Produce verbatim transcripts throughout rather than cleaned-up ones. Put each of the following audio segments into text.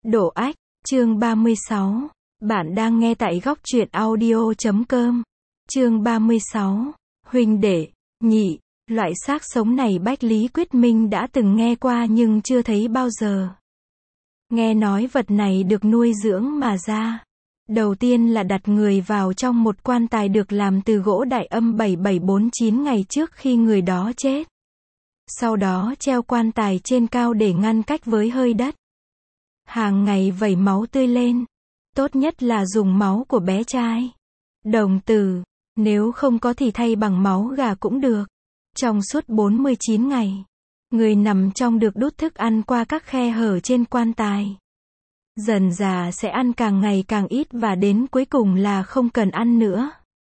Độ ách, chương ba mươi sáu. Bạn đang nghe tại góc truyện audio chấm com. Chương ba mươi sáu. Huynh đệ, nhị, loại xác sống này Bách Lý Quyết Minh đã từng nghe qua nhưng chưa thấy bao giờ. Nghe nói vật này được nuôi dưỡng mà ra. Đầu tiên là đặt người vào trong một quan tài được làm từ gỗ đại âm bảy bảy bốn chín ngày trước khi người đó chết. Sau đó treo quan tài trên cao để ngăn cách với hơi đất. Hàng ngày vẩy máu tươi lên. Tốt nhất là dùng máu của bé trai. Đồng tử, nếu không có thì thay bằng máu gà cũng được. Trong suốt bốn mươi chín ngày, người nằm trong được đút thức ăn qua các khe hở trên quan tài. Dần dà sẽ ăn càng ngày càng ít và đến cuối cùng là không cần ăn nữa.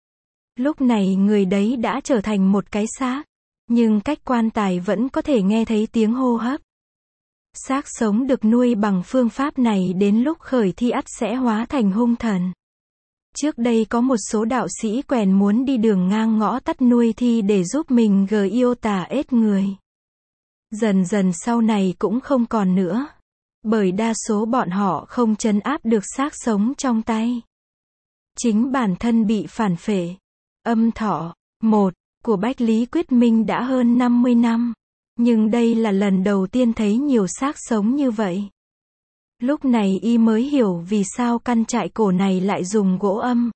Lúc này người đấy đã trở thành một cái xác, nhưng cách quan tài vẫn có thể nghe thấy tiếng hô hấp. Xác sống được nuôi bằng phương pháp này đến lúc khởi thi ắt sẽ hóa thành hung thần. Trước đây có một số đạo sĩ quèn muốn đi đường ngang ngõ tắt nuôi thi để giúp mình gờ yêu tà ết người. Dần dần sau này cũng không còn nữa. Bởi đa số bọn họ không trấn áp được xác sống trong tay. Chính bản thân bị phản phệ. Âm thọ một của Bách Lý Quyết Minh đã hơn năm mươi năm. Nhưng đây là lần đầu tiên thấy nhiều xác sống như vậy. Lúc này y mới hiểu vì sao căn trại cổ này lại dùng gỗ âm.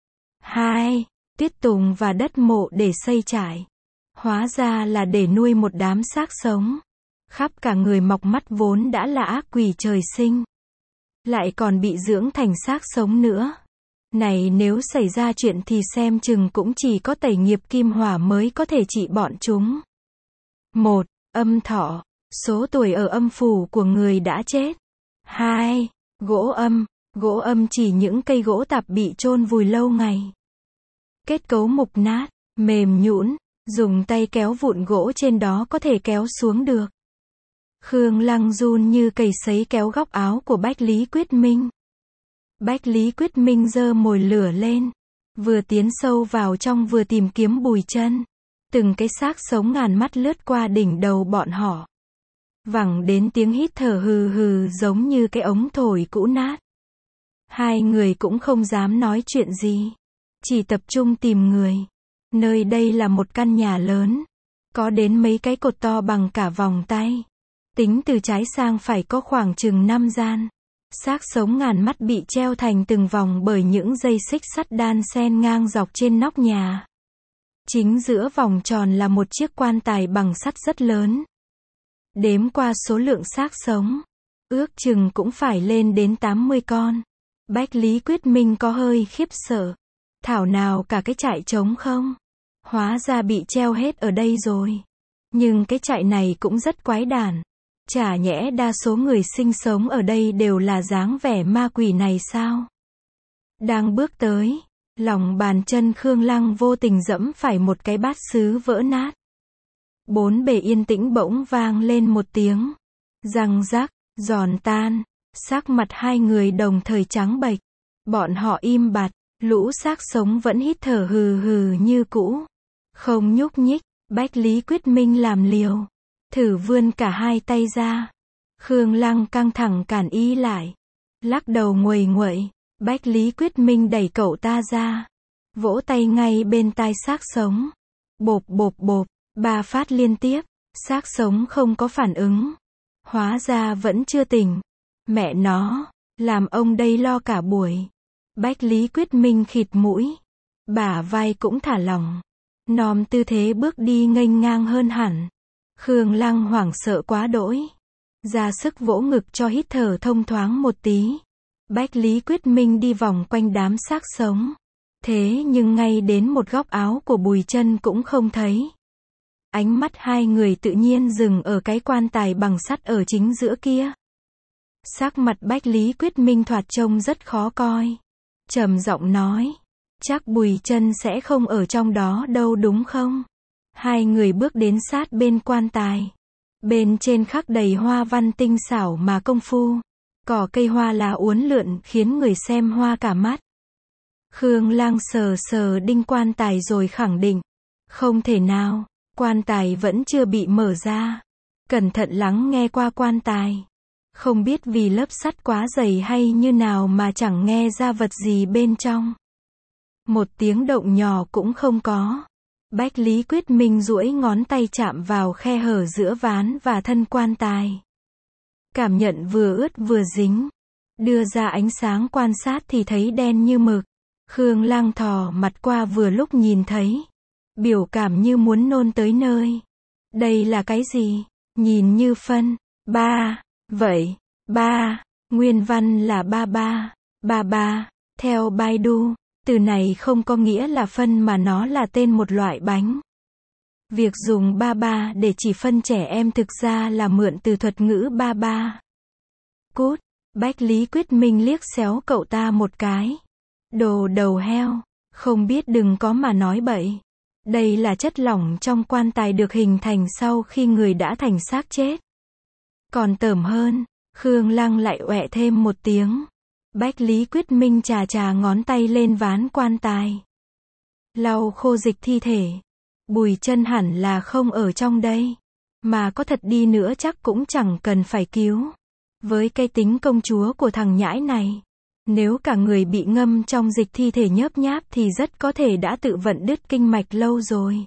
Hai. Tuyết tùng và đất mộ để xây trại. Hóa ra là để nuôi một đám xác sống. Khắp cả người mọc mắt vốn đã là ác quỷ trời sinh. Lại còn bị dưỡng thành xác sống nữa. Này nếu xảy ra chuyện thì xem chừng cũng chỉ có tẩy nghiệp kim hỏa mới có thể trị bọn chúng. Một. Âm thọ, số tuổi ở âm phủ của người đã chết. Hai. Gỗ âm, gỗ âm chỉ những cây gỗ tạp bị chôn vùi lâu ngày. Kết cấu mục nát, mềm nhũn, dùng tay kéo vụn gỗ trên đó có thể kéo xuống được. Khương Lăng run như cầy sấy kéo góc áo của Bách Lý Quyết Minh. Bách Lý Quyết Minh giơ mồi lửa lên, vừa tiến sâu vào trong vừa tìm kiếm Bùi Chân. Từng cái xác sống ngàn mắt lướt qua đỉnh đầu bọn họ. Vẳng đến tiếng hít thở hừ hừ giống như cái ống thổi cũ nát. Hai người cũng không dám nói chuyện gì. Chỉ tập trung tìm người. Nơi đây là một căn nhà lớn. Có đến mấy cái cột to bằng cả vòng tay. Tính từ trái sang phải có khoảng chừng năm gian. Xác sống ngàn mắt bị treo thành từng vòng bởi những dây xích sắt đan xen ngang dọc trên nóc nhà. Chính giữa vòng tròn là một chiếc quan tài bằng sắt rất lớn. Đếm qua số lượng xác sống, ước chừng cũng phải lên đến tám mươi con. Bách Lý Quyết Minh có hơi khiếp sợ. Thảo nào cả cái trại trống không? Hóa ra bị treo hết ở đây rồi. Nhưng cái trại này cũng rất quái đản. Chả nhẽ đa số người sinh sống ở đây đều là dáng vẻ ma quỷ này sao? Đang bước tới, lòng bàn chân Khương Lăng vô tình dẫm phải một cái bát sứ vỡ nát. Bốn bề yên tĩnh bỗng vang lên một tiếng. Răng rắc, giòn tan. Sắc mặt hai người đồng thời trắng bệch. Bọn họ im bặt, lũ xác sống vẫn hít thở hừ hừ như cũ. Không nhúc nhích, Bách Lý Quyết Minh làm liều. Thử vươn cả hai tay ra. Khương Lăng căng thẳng cản y lại. Lắc đầu nguầy nguậy. Bách Lý Quyết Minh đẩy cậu ta ra. Vỗ tay ngay bên tai xác sống. Bộp bộp bộp. Ba phát liên tiếp. Xác sống không có phản ứng. Hóa ra vẫn chưa tỉnh. Mẹ nó. Làm ông đây lo cả buổi. Bách Lý Quyết Minh khịt mũi. Bả vai cũng thả lỏng. Nòm tư thế bước đi nghênh ngang hơn hẳn. Khương Lăng hoảng sợ quá đỗi. Ra sức vỗ ngực cho hít thở thông thoáng một tí. Bách Lý Quyết Minh đi vòng quanh đám xác sống. Thế nhưng ngay đến một góc áo của Bùi Chân cũng không thấy. Ánh mắt hai người tự nhiên dừng ở cái quan tài bằng sắt ở chính giữa kia. Sắc mặt Bách Lý Quyết Minh thoạt trông rất khó coi. Trầm giọng nói. Chắc Bùi Chân sẽ không ở trong đó đâu đúng không? Hai người bước đến sát bên quan tài. Bên trên khắc đầy hoa văn tinh xảo mà công phu. Cỏ cây hoa lá uốn lượn khiến người xem hoa cả mắt. Khương Lang sờ sờ đinh quan tài rồi khẳng định. Không thể nào, quan tài vẫn chưa bị mở ra. Cẩn thận lắng nghe qua quan tài. Không biết vì lớp sắt quá dày hay như nào mà chẳng nghe ra vật gì bên trong. Một tiếng động nhỏ cũng không có. Bách Lý Quyết Minh duỗi ngón tay chạm vào khe hở giữa ván và thân quan tài. Cảm nhận vừa ướt vừa dính. Đưa ra ánh sáng quan sát thì thấy đen như mực. Khương Lăng thò mặt qua vừa lúc nhìn thấy. Biểu cảm như muốn nôn tới nơi. Đây là cái gì? Nhìn như phân. Ba. Vậy. Ba. Nguyên văn là ba ba. Ba ba. Theo Baidu, từ này không có nghĩa là phân mà nó là tên một loại bánh. Việc dùng ba ba để chỉ phân trẻ em thực ra là mượn từ thuật ngữ ba ba. Cút. Bách Lý Quyết Minh liếc xéo cậu ta một cái. Đồ đầu heo. Không biết đừng có mà nói bậy. Đây là chất lỏng trong quan tài được hình thành sau khi người đã thành xác chết. Còn tởm hơn. Khương Lăng lại oẹ thêm một tiếng. Bách Lý Quyết Minh chà chà ngón tay lên ván quan tài. Lau khô dịch thi thể. Bùi Chân hẳn là không ở trong đây. Mà có thật đi nữa chắc cũng chẳng cần phải cứu. Với cái tính công chúa của thằng nhãi này. Nếu cả người bị ngâm trong dịch thi thể nhớp nháp thì rất có thể đã tự vận đứt kinh mạch lâu rồi.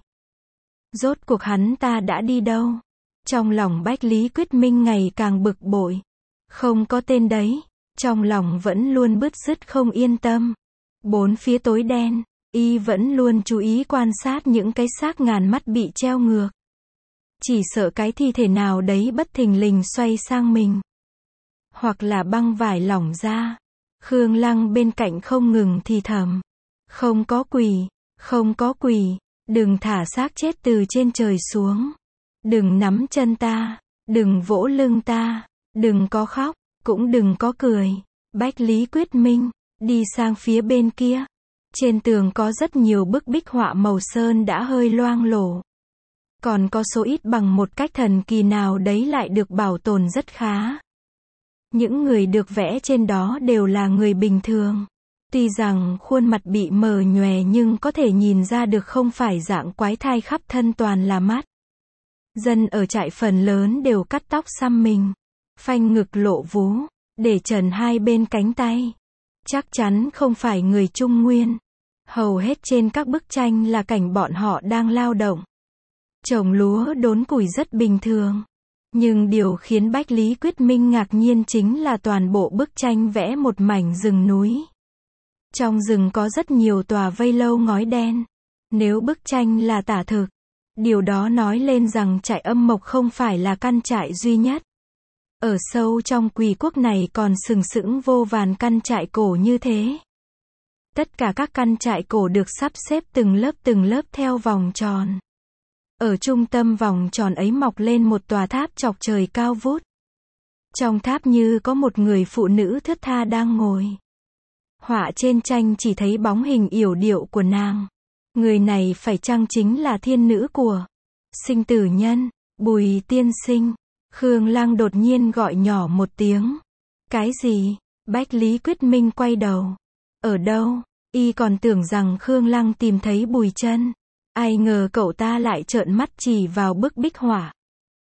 Rốt cuộc hắn ta đã đi đâu? Trong lòng Bách Lý Quyết Minh ngày càng bực bội. Không có tên đấy. Trong lòng vẫn luôn bứt rứt không yên tâm. Bốn phía tối đen, y vẫn luôn chú ý quan sát những cái xác ngàn mắt bị treo ngược. Chỉ sợ cái thi thể nào đấy bất thình lình xoay sang mình. Hoặc là băng vải lỏng ra. Khương Lăng bên cạnh không ngừng thì thầm. Không có quỷ, không có quỷ, đừng thả xác chết từ trên trời xuống. Đừng nắm chân ta, đừng vỗ lưng ta, đừng có khóc, cũng đừng có cười. Bách Lý Quyết Minh, đi sang phía bên kia. Trên tường có rất nhiều bức bích họa màu sơn đã hơi loang lổ. Còn có số ít bằng một cách thần kỳ nào đấy lại được bảo tồn rất khá. Những người được vẽ trên đó đều là người bình thường. Tuy rằng khuôn mặt bị mờ nhòe nhưng có thể nhìn ra được không phải dạng quái thai khắp thân toàn là mắt. Dân ở trại phần lớn đều cắt tóc xăm mình. Phanh ngực lộ vú. Để trần hai bên cánh tay. Chắc chắn không phải người Trung Nguyên. Hầu hết trên các bức tranh là cảnh bọn họ đang lao động. Trồng lúa đốn củi rất bình thường. Nhưng điều khiến Bách Lý Quyết Minh ngạc nhiên chính là toàn bộ bức tranh vẽ một mảnh rừng núi. Trong rừng có rất nhiều tòa vây lâu ngói đen. Nếu bức tranh là tả thực, điều đó nói lên rằng trại Âm Mộc không phải là căn trại duy nhất. Ở sâu trong Quỳ quốc này còn sừng sững vô vàn căn trại cổ như thế. Tất cả các căn trại cổ được sắp xếp từng lớp từng lớp theo vòng tròn. Ở trung tâm vòng tròn ấy mọc lên một tòa tháp chọc trời cao vút. Trong tháp như có một người phụ nữ thướt tha đang ngồi. Họa trên tranh chỉ thấy bóng hình yểu điệu của nàng. Người này phải chăng chính là thiên nữ của Sinh Tử Nhân, Bùi tiên sinh. Khương Lăng đột nhiên gọi nhỏ một tiếng. Cái gì? Bách Lý Quyết Minh quay đầu. Ở đâu? Y còn tưởng rằng Khương Lăng tìm thấy Bùi Chân. Ai ngờ cậu ta lại trợn mắt chỉ vào bức bích họa.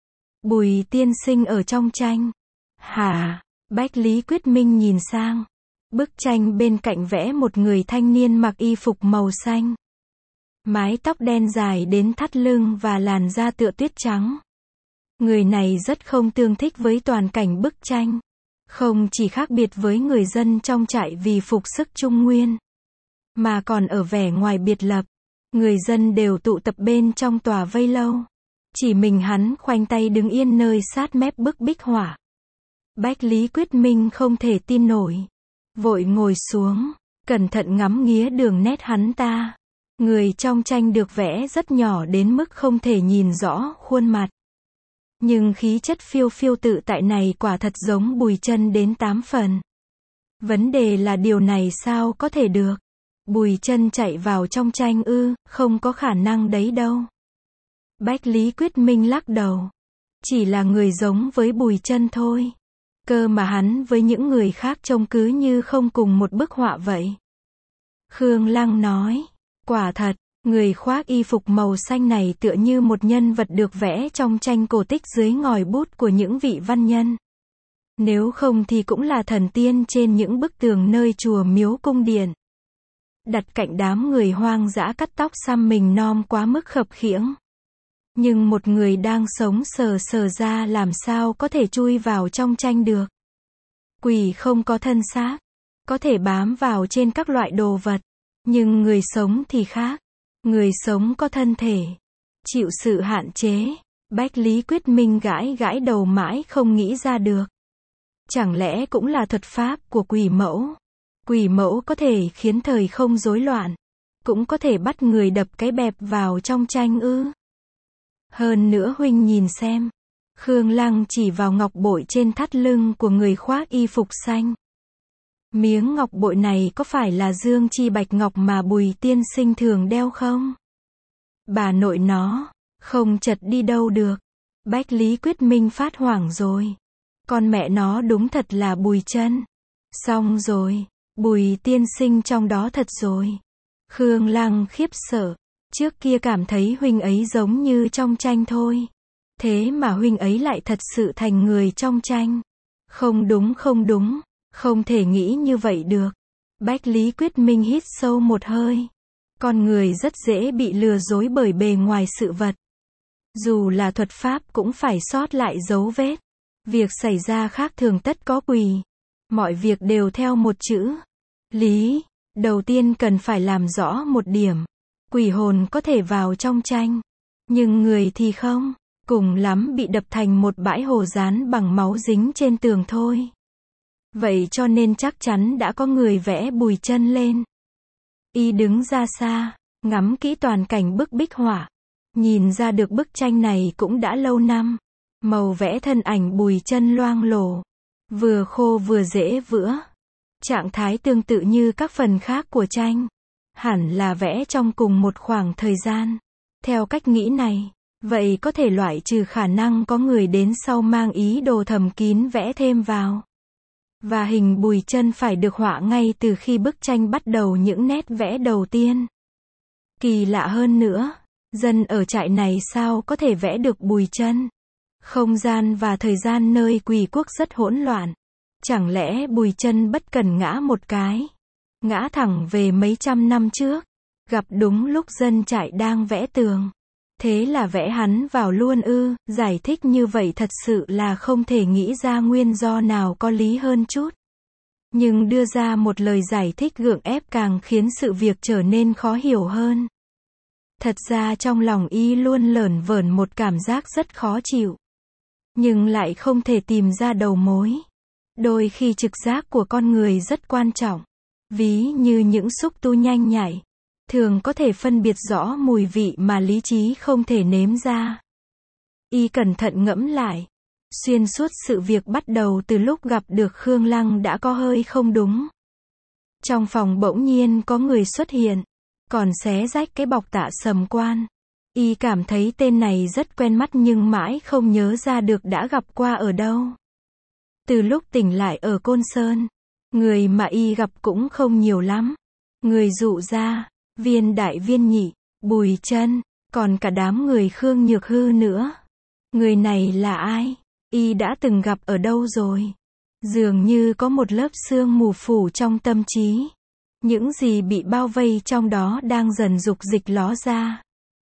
Bùi tiên sinh ở trong tranh. Hả? Bách Lý Quyết Minh nhìn sang. Bức tranh bên cạnh vẽ một người thanh niên mặc y phục màu xanh. Mái tóc đen dài đến thắt lưng và làn da tựa tuyết trắng. Người này rất không tương thích với toàn cảnh bức tranh. Không chỉ khác biệt với người dân trong trại vì phục sức Trung Nguyên, mà còn ở vẻ ngoài biệt lập. Người dân đều tụ tập bên trong tòa vây lâu. Chỉ mình hắn khoanh tay đứng yên nơi sát mép bức bích họa. Bách Lý Quyết Minh không thể tin nổi. Vội ngồi xuống, cẩn thận ngắm nghía đường nét hắn ta. Người trong tranh được vẽ rất nhỏ đến mức không thể nhìn rõ khuôn mặt. Nhưng khí chất phiêu phiêu tự tại này quả thật giống Bùi Chân đến tám phần. Vấn đề là điều này sao có thể được? Bùi Chân chạy vào trong tranh ư, không có khả năng đấy đâu. Bách Lý Quyết Minh lắc đầu. Chỉ là người giống với Bùi Chân thôi. Cơ mà hắn với những người khác trông cứ như không cùng một bức họa vậy. Khương Lăng nói. Quả thật, người khoác y phục màu xanh này tựa như một nhân vật được vẽ trong tranh cổ tích dưới ngòi bút của những vị văn nhân. Nếu không thì cũng là thần tiên trên những bức tường nơi chùa miếu cung điện. Đặt cạnh đám người hoang dã cắt tóc xăm mình nom quá mức khập khiễng. Nhưng một người đang sống sờ sờ ra làm sao có thể chui vào trong tranh được. Quỷ không có thân xác, có thể bám vào trên các loại đồ vật. Nhưng người sống thì khác. Người sống có thân thể, chịu sự hạn chế. Bách Lý Quyết Minh gãi gãi đầu mãi không nghĩ ra được. Chẳng lẽ cũng là thuật pháp của quỷ mẫu? Quỷ mẫu có thể khiến thời không rối loạn, cũng có thể bắt người đập cái bẹp vào trong tranh ư? Hơn nữa huynh nhìn xem. Khương Lăng chỉ vào ngọc bội trên thắt lưng của người khoác y phục xanh. Miếng ngọc bội này có phải là dương chi bạch ngọc mà Bùi tiên sinh thường đeo không? Bà nội nó, không chật đi đâu được. Bách Lý Quyết Minh phát hoảng rồi. Con mẹ nó đúng thật là Bùi Chân. Xong rồi, Bùi tiên sinh trong đó thật rồi. Khương Lăng khiếp sợ. Trước kia cảm thấy huynh ấy giống như trong tranh thôi. Thế mà huynh ấy lại thật sự thành người trong tranh. Không đúng không đúng, không thể nghĩ như vậy được. Bách Lý Quyết Minh hít sâu một hơi. Con người rất dễ bị lừa dối bởi bề ngoài sự vật. Dù là thuật pháp cũng phải sót lại dấu vết. Việc xảy ra khác thường tất có quỷ. Mọi việc đều theo một chữ lý. Đầu tiên cần phải làm rõ một điểm. Quỷ hồn có thể vào trong tranh, nhưng người thì không. Cùng lắm bị đập thành một bãi hồ dán bằng máu dính trên tường thôi. Vậy cho nên chắc chắn đã có người vẽ Bùi Chân lên. Y đứng ra xa, ngắm kỹ toàn cảnh bức bích họa. Nhìn ra được bức tranh này cũng đã lâu năm. Màu vẽ thân ảnh Bùi Chân loang lổ, vừa khô vừa dễ vữa. Trạng thái tương tự như các phần khác của tranh. Hẳn là vẽ trong cùng một khoảng thời gian. Theo cách nghĩ này, vậy có thể loại trừ khả năng có người đến sau mang ý đồ thầm kín vẽ thêm vào. Và hình Bùi Chân phải được họa ngay từ khi bức tranh bắt đầu những nét vẽ đầu tiên. Kỳ lạ hơn nữa, dân ở trại này sao có thể vẽ được Bùi Chân? Không gian và thời gian nơi quỷ quốc rất hỗn loạn. Chẳng lẽ Bùi Chân bất cần ngã một cái, ngã thẳng về mấy trăm năm trước, gặp đúng lúc dân trại đang vẽ tường. Thế là vẽ hắn vào luôn ư? Giải thích như vậy thật sự là không thể nghĩ ra nguyên do nào có lý hơn chút. Nhưng đưa ra một lời giải thích gượng ép càng khiến sự việc trở nên khó hiểu hơn. Thật ra trong lòng y luôn lởn vởn một cảm giác rất khó chịu. Nhưng lại không thể tìm ra đầu mối. Đôi khi trực giác của con người rất quan trọng. Ví như những xúc tu nhanh nhạy, thường có thể phân biệt rõ mùi vị mà lý trí không thể nếm ra. Y cẩn thận ngẫm lại. Xuyên suốt sự việc bắt đầu từ lúc gặp được Khương Lăng đã có hơi không đúng. Trong phòng bỗng nhiên có người xuất hiện, còn xé rách cái bọc Tạ Sầm Quan. Y cảm thấy tên này rất quen mắt nhưng mãi không nhớ ra được đã gặp qua ở đâu. Từ lúc tỉnh lại ở Côn Sơn, người mà y gặp cũng không nhiều lắm. Người Dụ Gia, Viên Đại Viên Nhị, Bùi Chân, còn cả đám người Khương Nhược Hư nữa. Người này là ai? Y đã từng gặp ở đâu rồi? Dường như có một lớp sương mù phủ trong tâm trí. Những gì bị bao vây trong đó đang dần dục dịch ló ra.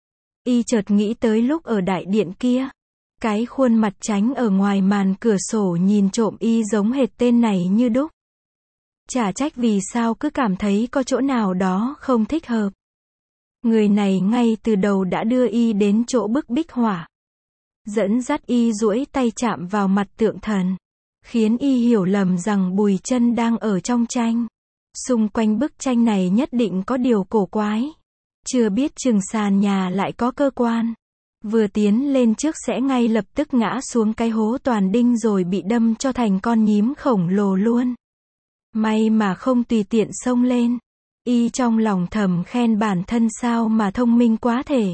Y chợt nghĩ tới lúc ở đại điện kia. Cái khuôn mặt tránh ở ngoài màn cửa sổ nhìn trộm y giống hệt tên này như đúc. Chả trách vì sao cứ cảm thấy có chỗ nào đó không thích hợp. Người này ngay từ đầu đã đưa y đến chỗ bức bích họa. Dẫn dắt y duỗi tay chạm vào mặt tượng thần. Khiến y hiểu lầm rằng Bùi Chân đang ở trong tranh. Xung quanh bức tranh này nhất định có điều cổ quái. Chưa biết chừng sàn nhà lại có cơ quan. Vừa tiến lên trước sẽ ngay lập tức ngã xuống cái hố toàn đinh rồi bị đâm cho thành con nhím khổng lồ luôn. May mà không tùy tiện xông lên. Y trong lòng thầm khen bản thân sao mà thông minh quá thể.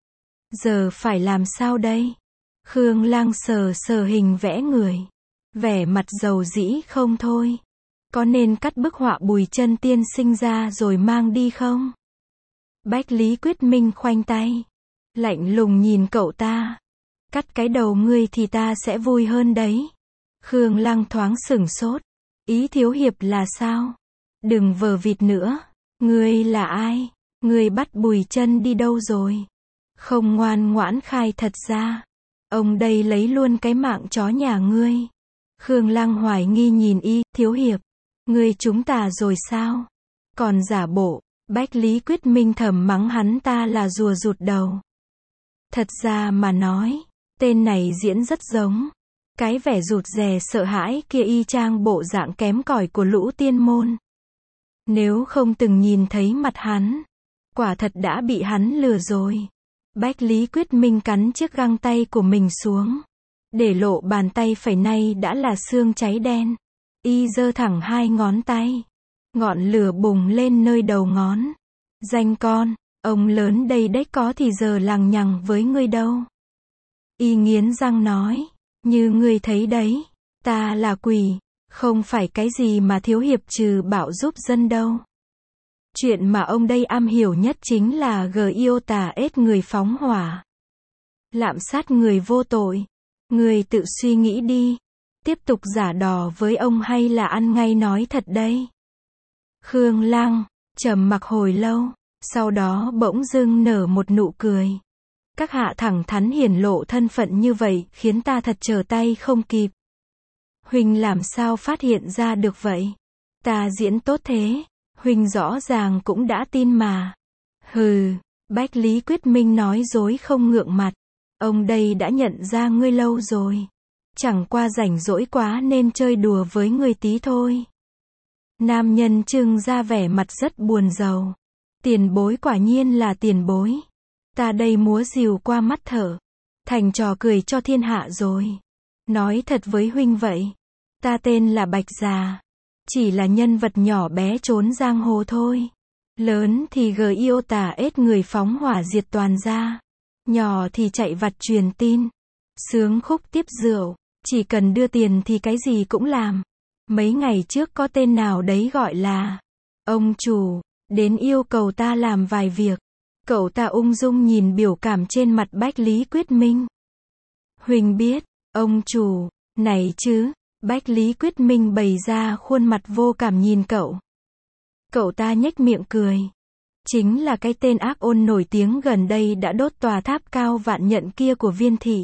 Giờ phải làm sao đây? Khương Lăng sờ sờ hình vẽ người. Vẻ mặt dầu dĩ không thôi. Có nên cắt bức họa Bùi Chân tiên sinh ra rồi mang đi không? Bách Lý Quyết Minh khoanh tay. Lạnh lùng nhìn cậu ta. Cắt cái đầu ngươi thì ta sẽ vui hơn đấy. Khương Lăng thoáng sửng sốt. Ý thiếu hiệp là sao? Đừng vờ vịt nữa. Ngươi là ai? Ngươi bắt Bùi Chân đi đâu rồi? Không ngoan ngoãn khai thật ra. Ông đây lấy luôn cái mạng chó nhà ngươi. Khương Lăng hoài nghi nhìn y, thiếu hiệp. Ngươi chúng ta rồi sao? Còn giả bộ. Bách Lý Quyết Minh thầm mắng hắn ta là rùa rụt đầu. Thật ra mà nói, tên này diễn rất giống. Cái vẻ rụt rè sợ hãi kia y chang bộ dạng kém cỏi của lũ tiên môn. Nếu không từng nhìn thấy mặt hắn, quả thật đã bị hắn lừa rồi. Bách Lý Quyết Minh cắn chiếc găng tay của mình xuống. Để lộ bàn tay phải nay đã là xương cháy đen. Y giơ thẳng hai ngón tay. Ngọn lửa bùng lên nơi đầu ngón. Danh con, ông lớn đây đấy có thì giờ lằng nhằng với ngươi đâu. Y nghiến răng nói, như ngươi thấy đấy, ta là quỷ, không phải cái gì mà thiếu hiệp trừ bạo giúp dân đâu. Chuyện mà ông đây am hiểu nhất chính là gờ yêu tà ết người phóng hỏa. Lạm sát người vô tội. Người tự suy nghĩ đi. Tiếp tục giả đò với ông hay là ăn ngay nói thật đây? Khương Lăng trầm mặc hồi lâu, sau đó bỗng dưng nở một nụ cười. Các hạ thẳng thắn hiển lộ thân phận như vậy khiến ta thật trở tay không kịp. Huynh làm sao phát hiện ra được vậy? Ta diễn tốt thế, huynh rõ ràng cũng đã tin mà. Hừ, Bách Lý Quyết Minh nói dối không ngượng mặt. Ông đây đã nhận ra ngươi lâu rồi. Chẳng qua rảnh rỗi quá nên chơi đùa với ngươi tí thôi. Nam nhân trưng ra vẻ mặt rất buồn rầu. Tiền bối quả nhiên là tiền bối. Ta đây múa rìu qua mắt thở. Thành trò cười cho thiên hạ rồi. Nói thật với huynh vậy. Ta tên là Bạch Già. Chỉ là nhân vật nhỏ bé trốn giang hồ thôi. Lớn thì gờ yêu tà ết người phóng hỏa diệt toàn gia. Nhỏ thì chạy vặt truyền tin. Sướng khúc tiếp rượu. Chỉ cần đưa tiền thì cái gì cũng làm. Mấy ngày trước có tên nào đấy gọi là ông chủ, đến yêu cầu ta làm vài việc. Cậu ta ung dung nhìn biểu cảm trên mặt Bách Lý Quyết Minh. Huỳnh biết, ông chủ, này chứ, Bách Lý Quyết Minh bày ra khuôn mặt vô cảm nhìn cậu. Cậu ta nhếch miệng cười. Chính là cái tên ác ôn nổi tiếng gần đây đã đốt tòa tháp cao vạn nhận kia của Viên thị.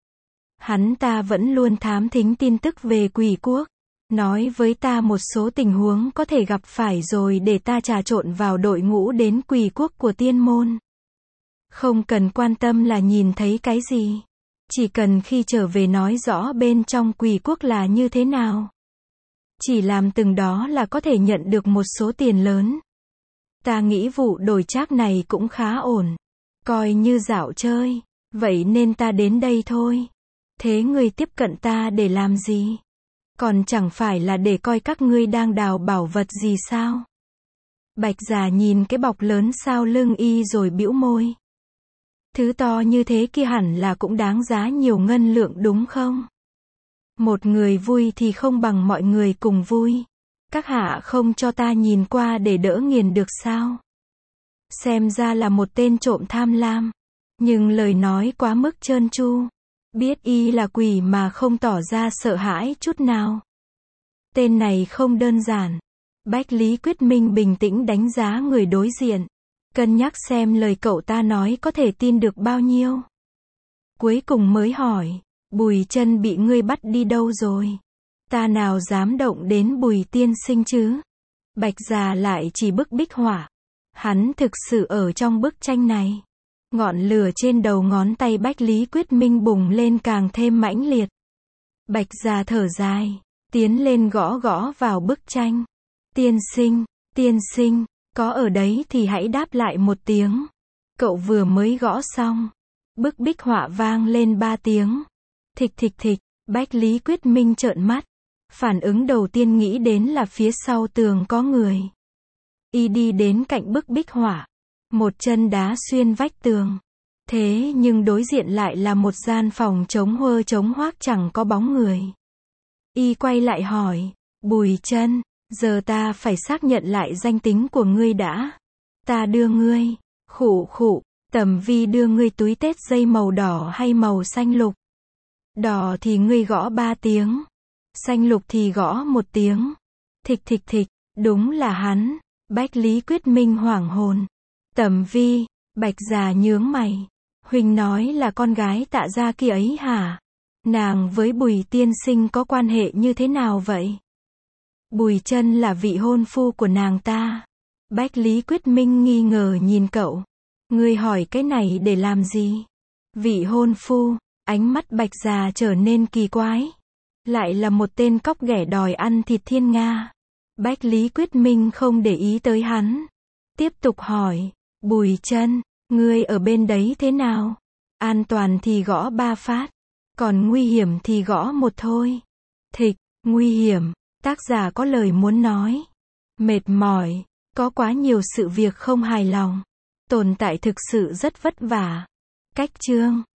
Hắn ta vẫn luôn thám thính tin tức về Quỷ quốc. Nói với ta một số tình huống có thể gặp phải rồi để ta trà trộn vào đội ngũ đến Quỷ quốc của tiên môn. Không cần quan tâm là nhìn thấy cái gì. Chỉ cần khi trở về nói rõ bên trong Quỷ quốc là như thế nào. Chỉ làm từng đó là có thể nhận được một số tiền lớn. Ta nghĩ vụ đổi trác này cũng khá ổn. Coi như dạo chơi. Vậy nên ta đến đây thôi. Thế ngươi tiếp cận ta để làm gì? Còn chẳng phải là để coi các ngươi đang đào bảo vật gì sao? Bạch Già nhìn cái bọc lớn sau lưng y rồi bĩu môi. Thứ to như thế kia hẳn là cũng đáng giá nhiều ngân lượng đúng không? Một người vui thì không bằng mọi người cùng vui. Các hạ không cho ta nhìn qua để đỡ nghiền được sao? Xem ra là một tên trộm tham lam. Nhưng lời nói quá mức trơn tru. Biết y là quỷ mà không tỏ ra sợ hãi chút nào. Tên này không đơn giản. Bách Lý Quyết Minh bình tĩnh đánh giá người đối diện. Cân nhắc xem lời cậu ta nói có thể tin được bao nhiêu. Cuối cùng mới hỏi, Bùi Chân bị ngươi bắt đi đâu rồi? Ta nào dám động đến Bùi tiên sinh chứ? Bạch Già lại chỉ bức bích hỏa. Hắn thực sự ở trong bức tranh này. Ngọn lửa trên đầu ngón tay Bách Lý Quyết Minh bùng lên càng thêm mãnh liệt. Bạch Già thở dài, tiến lên gõ gõ vào bức tranh. Tiên sinh, tiên sinh, có ở đấy thì hãy đáp lại một tiếng. Cậu vừa mới gõ xong. Bức bích họa vang lên ba tiếng. Thịch thịch thịch, Bách Lý Quyết Minh trợn mắt. Phản ứng đầu tiên nghĩ đến là phía sau tường có người. Y đi đến cạnh bức bích họa. Một chân đá xuyên vách tường. Thế nhưng đối diện lại là một gian phòng trống huơ trống hoác chẳng có bóng người. Y quay lại hỏi, Bùi Chân, giờ ta phải xác nhận lại danh tính của ngươi đã. Ta đưa ngươi, khụ khụ, Tầm Vi đưa ngươi túi tết dây màu đỏ hay màu xanh lục? Đỏ thì ngươi gõ ba tiếng. Xanh lục thì gõ một tiếng. Thịch thịch thịch, đúng là hắn. Bách Lý Quyết Minh hoảng hồn. Tẩm Vi, Bạch Già nhướng mày. Huynh nói là con gái Tạ gia kia ấy hả? Nàng với Bùi tiên sinh có quan hệ như thế nào vậy? Bùi Chân là vị hôn phu của nàng ta. Bách Lý Quyết Minh nghi ngờ nhìn cậu. Ngươi hỏi cái này để làm gì? Vị hôn phu, ánh mắt Bạch Già trở nên kỳ quái. Lại là một tên cóc ghẻ đòi ăn thịt thiên nga. Bách Lý Quyết Minh không để ý tới hắn. Tiếp tục hỏi, Bùi Chân, ngươi ở bên đấy thế nào? An toàn thì gõ ba phát, còn nguy hiểm thì gõ một thôi. Thịch, nguy hiểm, tác giả có lời muốn nói. Mệt mỏi, có quá nhiều sự việc không hài lòng. Tồn tại thực sự rất vất vả. Cách chương